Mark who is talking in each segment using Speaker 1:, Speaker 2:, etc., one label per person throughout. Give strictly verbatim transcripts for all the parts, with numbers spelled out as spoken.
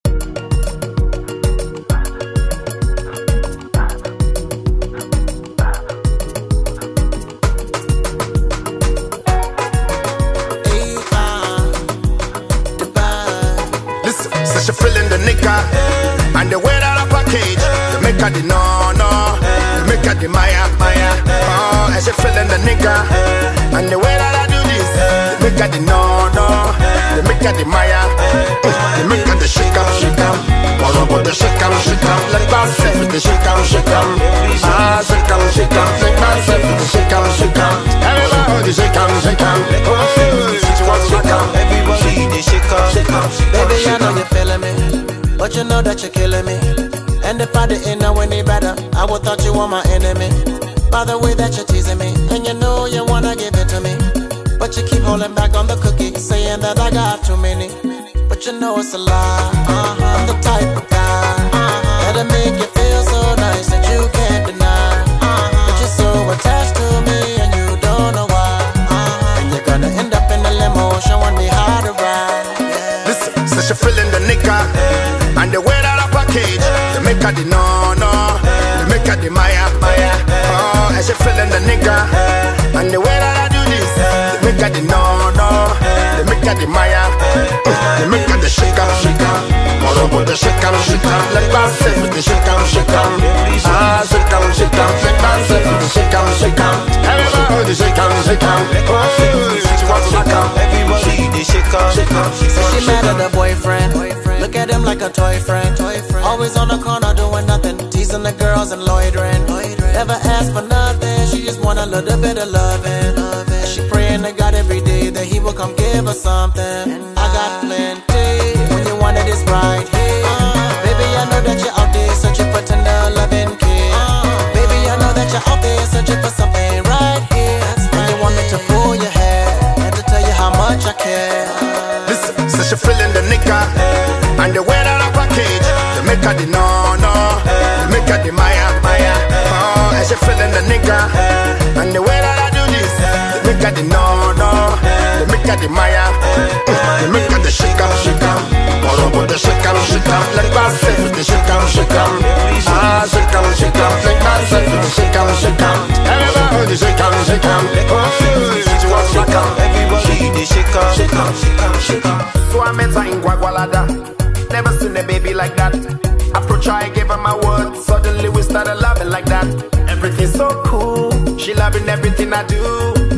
Speaker 1: She feeling the nigga and the way that I package, they make her the no no, they make her the Maya Maya. Oh, and she feeling the nigga and the way that I do this, they make her the no no, they make her the Maya. They make her the shake up shake up, all about the shake up shake up. Let myself with the shake up shake up, ah shake up shake up. Let myself with the shake up shake up. Everybody shake up shake up. Oh, she wants shake up.
Speaker 2: Everybody they shake up shake up. Baby, I know you're feeling me, but you know that you're killing me. And if I didn't know any better, I would thought you were my enemy. By the way that you're teasing me, and you know you wanna give it to me, but you keep holding back on the cookie, saying that I got too many. But you know it's a lie. uh-huh. I'm the type of guy uh-huh. that'll make you feel so nice that you can't deny. uh-huh. But you're so attached to me and you don't know why. uh-huh. And you're gonna end up in the limo showing me how to ride. yeah.
Speaker 1: Listen, so she feeling the nigga yeah. and the way that I package, yeah. they make her the no no, yeah. they make her the Maya Maya. Oh, and she feeling the nigga yeah. and the way that I do this, yeah. they make her the no no, yeah. they make her the Maya. They make her the shake up shake up, all about the shake up shake up. Let myself with the shake up shake up, ah shake up shake up. Let myself with the shake up shake up. Everybody shake up shake up. Oh, she wants to shake up.
Speaker 2: Everybody they shake up shake up. So she mad at her boyfriend. Look at him like a toy friend. Always on the corner doing nothing, teasing the girls and loitering. Never ask for nothing, she just want a little bit of loving. She praying to God every day that He will come give her something. I got plenty, when you want it is right here. Baby, I know that you're out there searching for tender loving care. Baby, I know that you're out there searching for something right here. And you want me to pull your hair and to tell you how much I care.
Speaker 1: Listen, so she feeling the nigga and the way that I package, they make her the no no, they make her the Maya Maya. Oh, and she feeling the nigga and the way that I do this, they make her the no no, they make her the Maya. They make her the shake up shake up, all about the shake up shake up. Let myself with the shake up shake up, ah shake up shake up. Let myself with the shake up shake up. Everybody shake up shake up. Oh, she wants shake up.
Speaker 2: Everybody they shake up shake up shake up shake up.
Speaker 1: So I met her in Guagualada. Never seen a baby like that. Approach her, I gave her my word. Suddenly we started loving like that. Everything's so cool. She loving everything I do.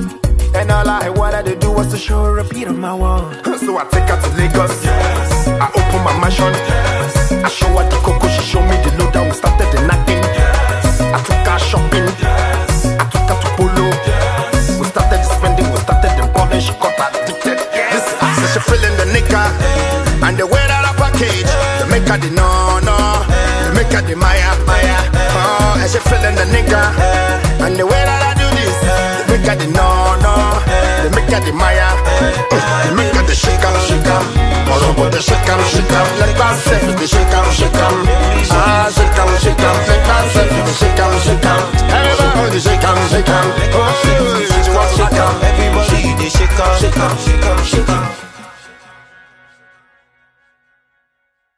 Speaker 1: And all I wanted to do was to show her a beat on my wall. So I take her to Lagos. Yes. I open my mansion. Yes. I show her the cocoa. She showed me the load. We started the knocking. Yes. I took her shopping. Yes. I took her to Polo. Yes. We started the spending. We started the balling. She got addicted. Yes. So she feeling the nigga and the way that I package, they make her the no no, they make her the Maya Maya. Oh, and she feeling the nigga and the way that I do this, they make her the no no, they make her the Maya. They make her the shake up shake up, all about the shake up shake up. Let myself with the shake up shake up, ah shake up shake up.